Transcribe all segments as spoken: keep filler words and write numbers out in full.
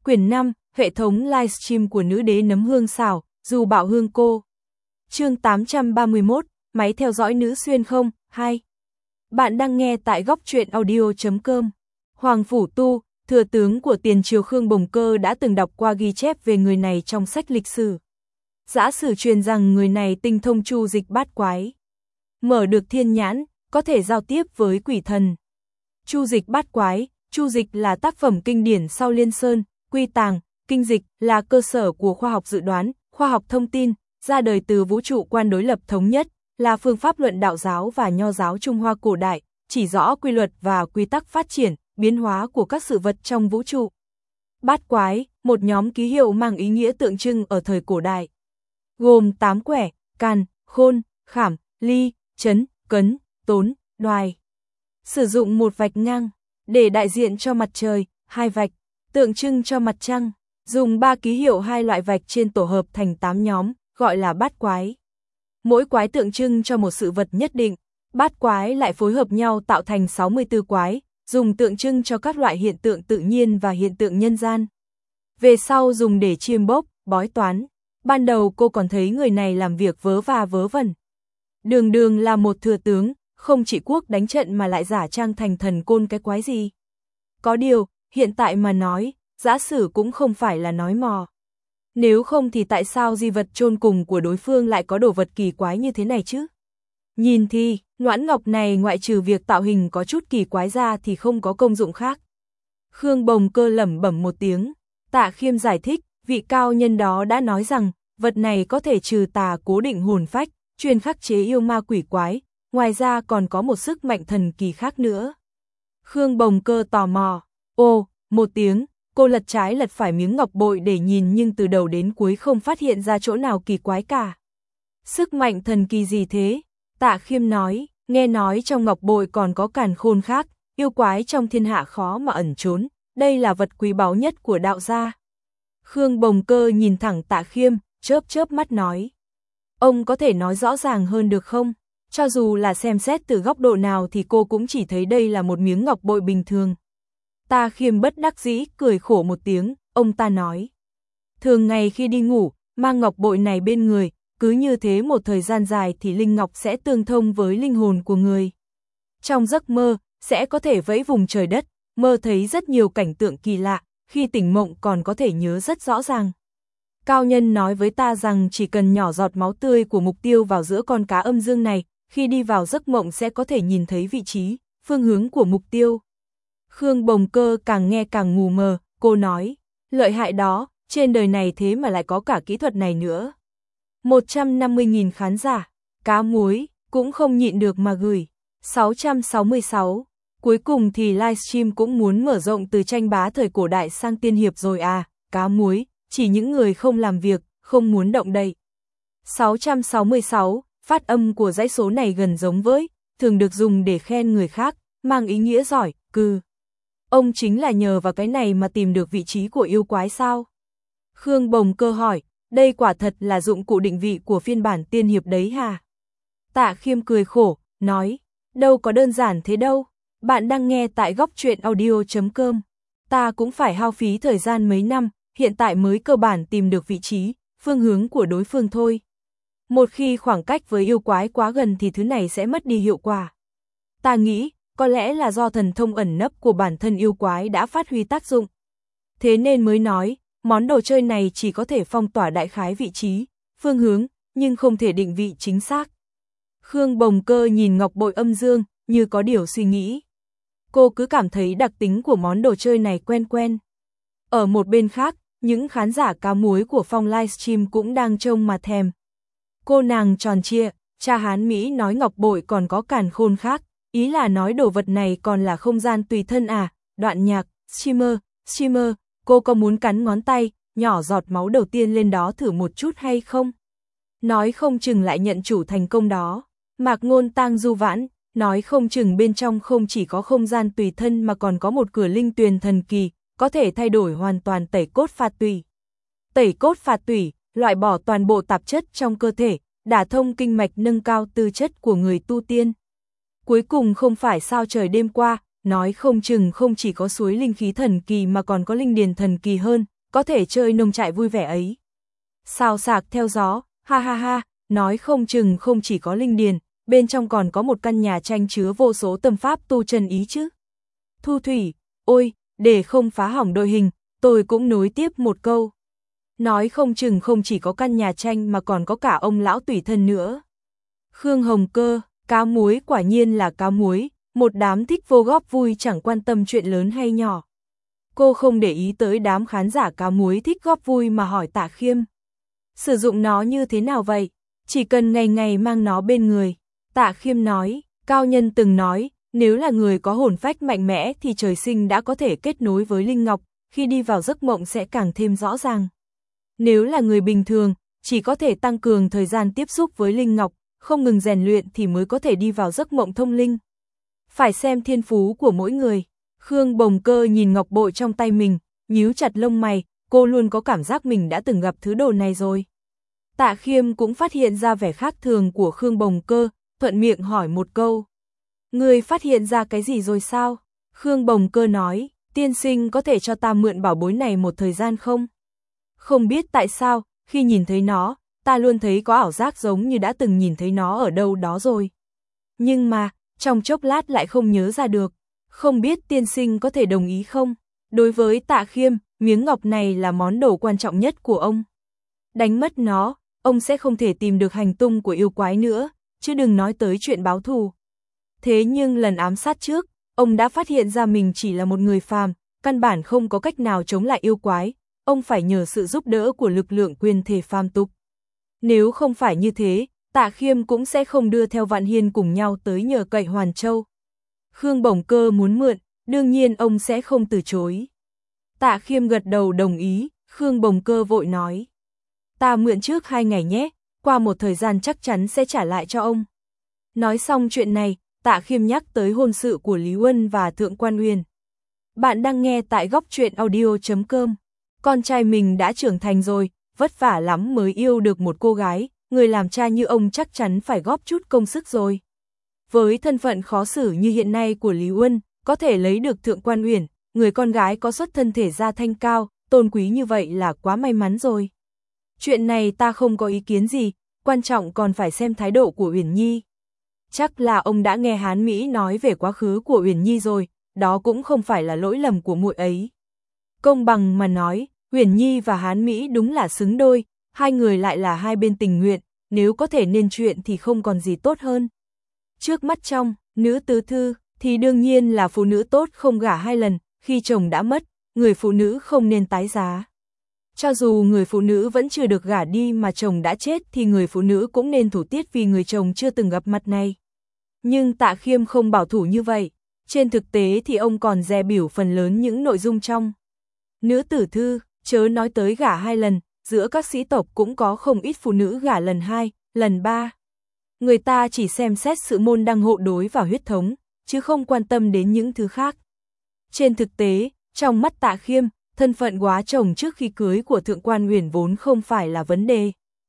Quyển năm, hệ thống livestream của nữ đế nấm hương xào, dù bảo hương cô. Chương tám trăm ba mươi mốt, máy theo dõi nữ xuyên không, hai. Bạn đang nghe tại góc truyện audio chấm com. Hoàng Phủ Tu, thừa tướng của tiền triều Khương Bồng Cơ đã từng đọc qua ghi chép về người này trong sách lịch sử. Giả sử truyền rằng người này tinh thông chu dịch bát quái. Mở được thiên nhãn, có thể giao tiếp với quỷ thần. Chu dịch bát quái, chu dịch là tác phẩm kinh điển sau Liên Sơn, Quy Tàng, kinh dịch là cơ sở của khoa học dự đoán, khoa học thông tin, ra đời từ vũ trụ quan đối lập thống nhất, là phương pháp luận đạo giáo và nho giáo Trung Hoa cổ đại, chỉ rõ quy luật và quy tắc phát triển, biến hóa của các sự vật trong vũ trụ. Bát quái, một nhóm ký hiệu mang ý nghĩa tượng trưng ở thời cổ đại, gồm tám quẻ, càn, khôn, khảm, ly, chấn, cấn, tốn, đoài. Sử dụng một vạch ngang để đại diện cho mặt trời, hai vạch tượng trưng cho mặt trăng, dùng ba ký hiệu hai loại vạch trên tổ hợp thành tám nhóm, gọi là bát quái. Mỗi quái tượng trưng cho một sự vật nhất định, bát quái lại phối hợp nhau tạo thành sáu mươi tư quái, dùng tượng trưng cho các loại hiện tượng tự nhiên và hiện tượng nhân gian. Về sau dùng để chiêm bốc, bói toán. Ban đầu cô còn thấy người này làm việc vớ va vớ vẩn. Đường đường là một thừa tướng, không chỉ quốc đánh trận mà lại giả trang thành thần côn cái quái gì. Có điều, hiện tại mà nói, giả sử cũng không phải là nói mò. Nếu không thì tại sao di vật chôn cùng của đối phương lại có đồ vật kỳ quái như thế này chứ? Nhìn thì, Noãn Ngọc này ngoại trừ việc tạo hình có chút kỳ quái ra thì không có công dụng khác. Khương Bồng Cơ lẩm bẩm một tiếng, Tạ Khiêm giải thích, vị cao nhân đó đã nói rằng, vật này có thể trừ tà cố định hồn phách, chuyên khắc chế yêu ma quỷ quái, ngoài ra còn có một sức mạnh thần kỳ khác nữa. Khương Bồng Cơ tò mò, ô, một tiếng, cô lật trái lật phải miếng ngọc bội để nhìn nhưng từ đầu đến cuối không phát hiện ra chỗ nào kỳ quái cả. Sức mạnh thần kỳ gì thế? Tạ Khiêm nói, nghe nói trong ngọc bội còn có càn khôn khác, yêu quái trong thiên hạ khó mà ẩn trốn, đây là vật quý báu nhất của đạo gia. Khương Bồng Cơ nhìn thẳng Tạ Khiêm, chớp chớp mắt nói. Ông có thể nói rõ ràng hơn được không? Cho dù là xem xét từ góc độ nào thì cô cũng chỉ thấy đây là một miếng ngọc bội bình thường. Tạ Khiêm bất đắc dĩ, cười khổ một tiếng, ông ta nói. Thường ngày khi đi ngủ, mang ngọc bội này bên người, cứ như thế một thời gian dài thì linh ngọc sẽ tương thông với linh hồn của người. Trong giấc mơ, sẽ có thể vẫy vùng trời đất, mơ thấy rất nhiều cảnh tượng kỳ lạ, khi tỉnh mộng còn có thể nhớ rất rõ ràng. Cao nhân nói với ta rằng chỉ cần nhỏ giọt máu tươi của mục tiêu vào giữa con cá âm dương này, khi đi vào giấc mộng sẽ có thể nhìn thấy vị trí, phương hướng của mục tiêu. Khương Bồng Cơ càng nghe càng mù mờ, cô nói, lợi hại đó, trên đời này thế mà lại có cả kỹ thuật này nữa. một trăm năm mươi nghìn khán giả, cá muối, cũng không nhịn được mà gửi. sáu trăm sáu mươi sáu, cuối cùng thì livestream cũng muốn mở rộng từ tranh bá thời cổ đại sang tiên hiệp rồi à, cá muối, chỉ những người không làm việc, không muốn động đậy. sáu trăm sáu mươi sáu, phát âm của dãy số này gần giống với, thường được dùng để khen người khác, mang ý nghĩa giỏi, cừ. Ông chính là nhờ vào cái này mà tìm được vị trí của yêu quái sao? Khương Bồng Cơ hỏi, đây quả thật là dụng cụ định vị của phiên bản tiên hiệp đấy hả? Tạ Khiêm cười khổ, nói, đâu có đơn giản thế đâu, bạn đang nghe tại góc truyện audio chấm com. Ta cũng phải hao phí thời gian mấy năm, hiện tại mới cơ bản tìm được vị trí, phương hướng của đối phương thôi. Một khi khoảng cách với yêu quái quá gần thì thứ này sẽ mất đi hiệu quả. Ta nghĩ, có lẽ là do thần thông ẩn nấp của bản thân yêu quái đã phát huy tác dụng. Thế nên mới nói, món đồ chơi này chỉ có thể phong tỏa đại khái vị trí, phương hướng, nhưng không thể định vị chính xác. Khương Bồng Cơ nhìn ngọc bội âm dương, như có điều suy nghĩ. Cô cứ cảm thấy đặc tính của món đồ chơi này quen quen. Ở một bên khác, những khán giả cá muối của phong livestream cũng đang trông mà thèm. Cô nàng tròn trịa, cha Hán Mỹ nói ngọc bội còn có càn khôn khác, ý là nói đồ vật này còn là không gian tùy thân à, đoạn nhạc, streamer, streamer, cô có muốn cắn ngón tay, nhỏ giọt máu đầu tiên lên đó thử một chút hay không? Nói không chừng lại nhận chủ thành công đó. Mạc Ngôn Tang du vãn, nói không chừng bên trong không chỉ có không gian tùy thân mà còn có một cửa linh tuyền thần kỳ, có thể thay đổi hoàn toàn tẩy cốt phạt tủy. Tẩy cốt phạt tủy, loại bỏ toàn bộ tạp chất trong cơ thể, đả thông kinh mạch nâng cao tư chất của người tu tiên. Cuối cùng không phải sao trời đêm qua, nói không chừng không chỉ có suối linh khí thần kỳ mà còn có linh điền thần kỳ hơn, có thể chơi nông trại vui vẻ ấy. Xào xạc theo gió, ha ha ha, nói không chừng không chỉ có linh điền, bên trong còn có một căn nhà tranh chứa vô số tâm pháp tu chân ý chứ. Thu Thủy, ôi, để không phá hỏng đội hình, tôi cũng nối tiếp một câu. Nói không chừng không chỉ có căn nhà tranh mà còn có cả ông lão tùy thân nữa. Khương Hồng Cơ, cá muối quả nhiên là cá muối, một đám thích vô góp vui chẳng quan tâm chuyện lớn hay nhỏ. Cô không để ý tới đám khán giả cá muối thích góp vui mà hỏi Tạ Khiêm. Sử dụng nó như thế nào vậy? Chỉ cần ngày ngày mang nó bên người. Tạ Khiêm nói, cao nhân từng nói, nếu là người có hồn phách mạnh mẽ thì trời sinh đã có thể kết nối với Linh Ngọc, khi đi vào giấc mộng sẽ càng thêm rõ ràng. Nếu là người bình thường, chỉ có thể tăng cường thời gian tiếp xúc với Linh Ngọc, không ngừng rèn luyện thì mới có thể đi vào giấc mộng thông linh. Phải xem thiên phú của mỗi người. Khương Bồng Cơ nhìn ngọc bội trong tay mình, nhíu chặt lông mày, cô luôn có cảm giác mình đã từng gặp thứ đồ này rồi. Tạ Khiêm cũng phát hiện ra vẻ khác thường của Khương Bồng Cơ, thuận miệng hỏi một câu. Người phát hiện ra cái gì rồi sao? Khương Bồng Cơ nói, tiên sinh có thể cho ta mượn bảo bối này một thời gian không? Không biết tại sao, khi nhìn thấy nó, ta luôn thấy có ảo giác giống như đã từng nhìn thấy nó ở đâu đó rồi. Nhưng mà, trong chốc lát lại không nhớ ra được. Không biết tiên sinh có thể đồng ý không? Đối với Tạ Khiêm, miếng ngọc này là món đồ quan trọng nhất của ông. Đánh mất nó, ông sẽ không thể tìm được hành tung của yêu quái nữa, chứ đừng nói tới chuyện báo thù. Thế nhưng lần ám sát trước, ông đã phát hiện ra mình chỉ là một người phàm, căn bản không có cách nào chống lại yêu quái, ông phải nhờ sự giúp đỡ của lực lượng quyền thể phàm tục. Nếu không phải như thế, Tạ Khiêm cũng sẽ không đưa theo Vạn Hiên cùng nhau tới nhờ cậy Hoàn Châu. Khương Bồng Cơ muốn mượn, đương nhiên ông sẽ không từ chối. Tạ Khiêm gật đầu đồng ý, Khương Bồng Cơ vội nói. Ta mượn trước hai ngày nhé, qua một thời gian chắc chắn sẽ trả lại cho ông. Nói xong chuyện này, Tạ Khiêm nhắc tới hôn sự của Lý Uân và Thượng Quan Uyển. Bạn đang nghe tại góc truyện audio chấm com. Con trai mình đã trưởng thành rồi, vất vả lắm mới yêu được một cô gái, người làm cha như ông chắc chắn phải góp chút công sức rồi. Với thân phận khó xử như hiện nay của Lý Uân, có thể lấy được Thượng Quan Uyển, người con gái có xuất thân thể gia thanh cao, tôn quý như vậy là quá may mắn rồi. Chuyện này ta không có ý kiến gì, quan trọng còn phải xem thái độ của Uyển Nhi. Chắc là ông đã nghe Hán Mỹ nói về quá khứ của Uyển Nhi rồi, đó cũng không phải là lỗi lầm của muội ấy. Công bằng mà nói, Uyển Nhi và Hán Mỹ đúng là xứng đôi, hai người lại là hai bên tình nguyện, nếu có thể nên chuyện thì không còn gì tốt hơn. Trước mắt trong, nữ tứ thư, thì đương nhiên là phụ nữ tốt không gả hai lần, khi chồng đã mất, người phụ nữ không nên tái giá. Cho dù người phụ nữ vẫn chưa được gả đi mà chồng đã chết thì người phụ nữ cũng nên thủ tiết vì người chồng chưa từng gặp mặt này. Nhưng Tạ Khiêm không bảo thủ như vậy, trên thực tế thì ông còn dè bỉu phần lớn những nội dung trong nữ tử thư, chớ nói tới gả hai lần, giữa các sĩ tộc cũng có không ít phụ nữ gả lần hai, lần ba. Người ta chỉ xem xét sự môn đăng hộ đối và huyết thống, chứ không quan tâm đến những thứ khác. Trên thực tế, trong mắt Tạ Khiêm, thân phận góa chồng trước khi cưới của Thượng Quan Uyển vốn không phải là vấn đề.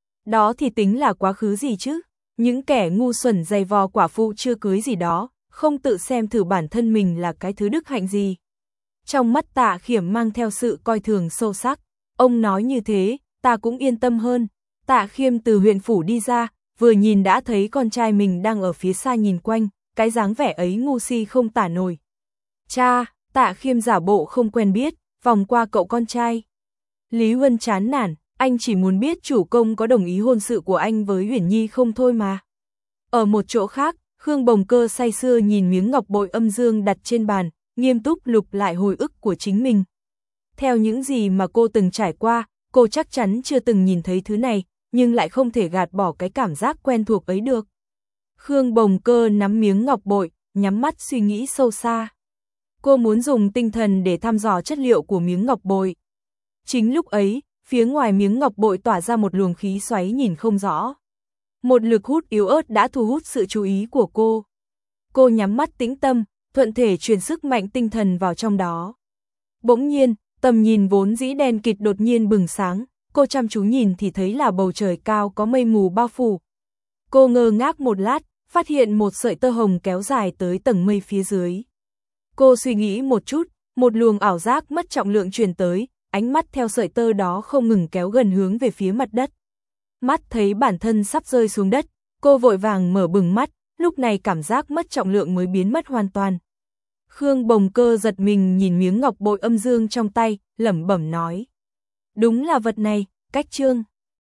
Đó thì tính là quá khứ gì chứ? Những kẻ ngu xuẩn dày vò quả phụ chưa cưới gì đó, không tự xem thử bản thân mình là cái thứ đức hạnh gì. Trong mắt Tạ Khiêm mang theo sự coi thường sâu sắc. Ông nói như thế, ta cũng yên tâm hơn. Tạ Khiêm từ huyện phủ đi ra, vừa nhìn đã thấy con trai mình đang ở phía xa nhìn quanh, cái dáng vẻ ấy ngu si không tả nổi. Cha, Tạ Khiêm giả bộ không quen biết, vòng qua cậu con trai. Lý Huân chán nản, anh chỉ muốn biết chủ công có đồng ý hôn sự của anh với Uyển Nhi không thôi mà. Ở một chỗ khác, Khương Bồng Cơ say sưa nhìn miếng ngọc bội âm dương đặt trên bàn, nghiêm túc lục lại hồi ức của chính mình. Theo những gì mà cô từng trải qua, cô chắc chắn chưa từng nhìn thấy thứ này, nhưng lại không thể gạt bỏ cái cảm giác quen thuộc ấy được. Khương Bồng Cơ nắm miếng ngọc bội, nhắm mắt suy nghĩ sâu xa. Cô muốn dùng tinh thần để thăm dò chất liệu của miếng ngọc bội. Chính lúc ấy, phía ngoài miếng ngọc bội tỏa ra một luồng khí xoáy nhìn không rõ. Một lực hút yếu ớt đã thu hút sự chú ý của cô. Cô nhắm mắt tĩnh tâm, thuận thể truyền sức mạnh tinh thần vào trong đó. Bỗng nhiên, tầm nhìn vốn dĩ đen kịt đột nhiên bừng sáng, cô chăm chú nhìn thì thấy là bầu trời cao có mây mù bao phủ. Cô ngơ ngác một lát, phát hiện một sợi tơ hồng kéo dài tới tầng mây phía dưới. Cô suy nghĩ một chút, một luồng ảo giác mất trọng lượng truyền tới, ánh mắt theo sợi tơ đó không ngừng kéo gần hướng về phía mặt đất. Mắt thấy bản thân sắp rơi xuống đất, cô vội vàng mở bừng mắt, lúc này cảm giác mất trọng lượng mới biến mất hoàn toàn. Khương Bồng Cơ giật mình nhìn miếng ngọc bội âm dương trong tay, lẩm bẩm nói. Đúng là vật này, cách trương.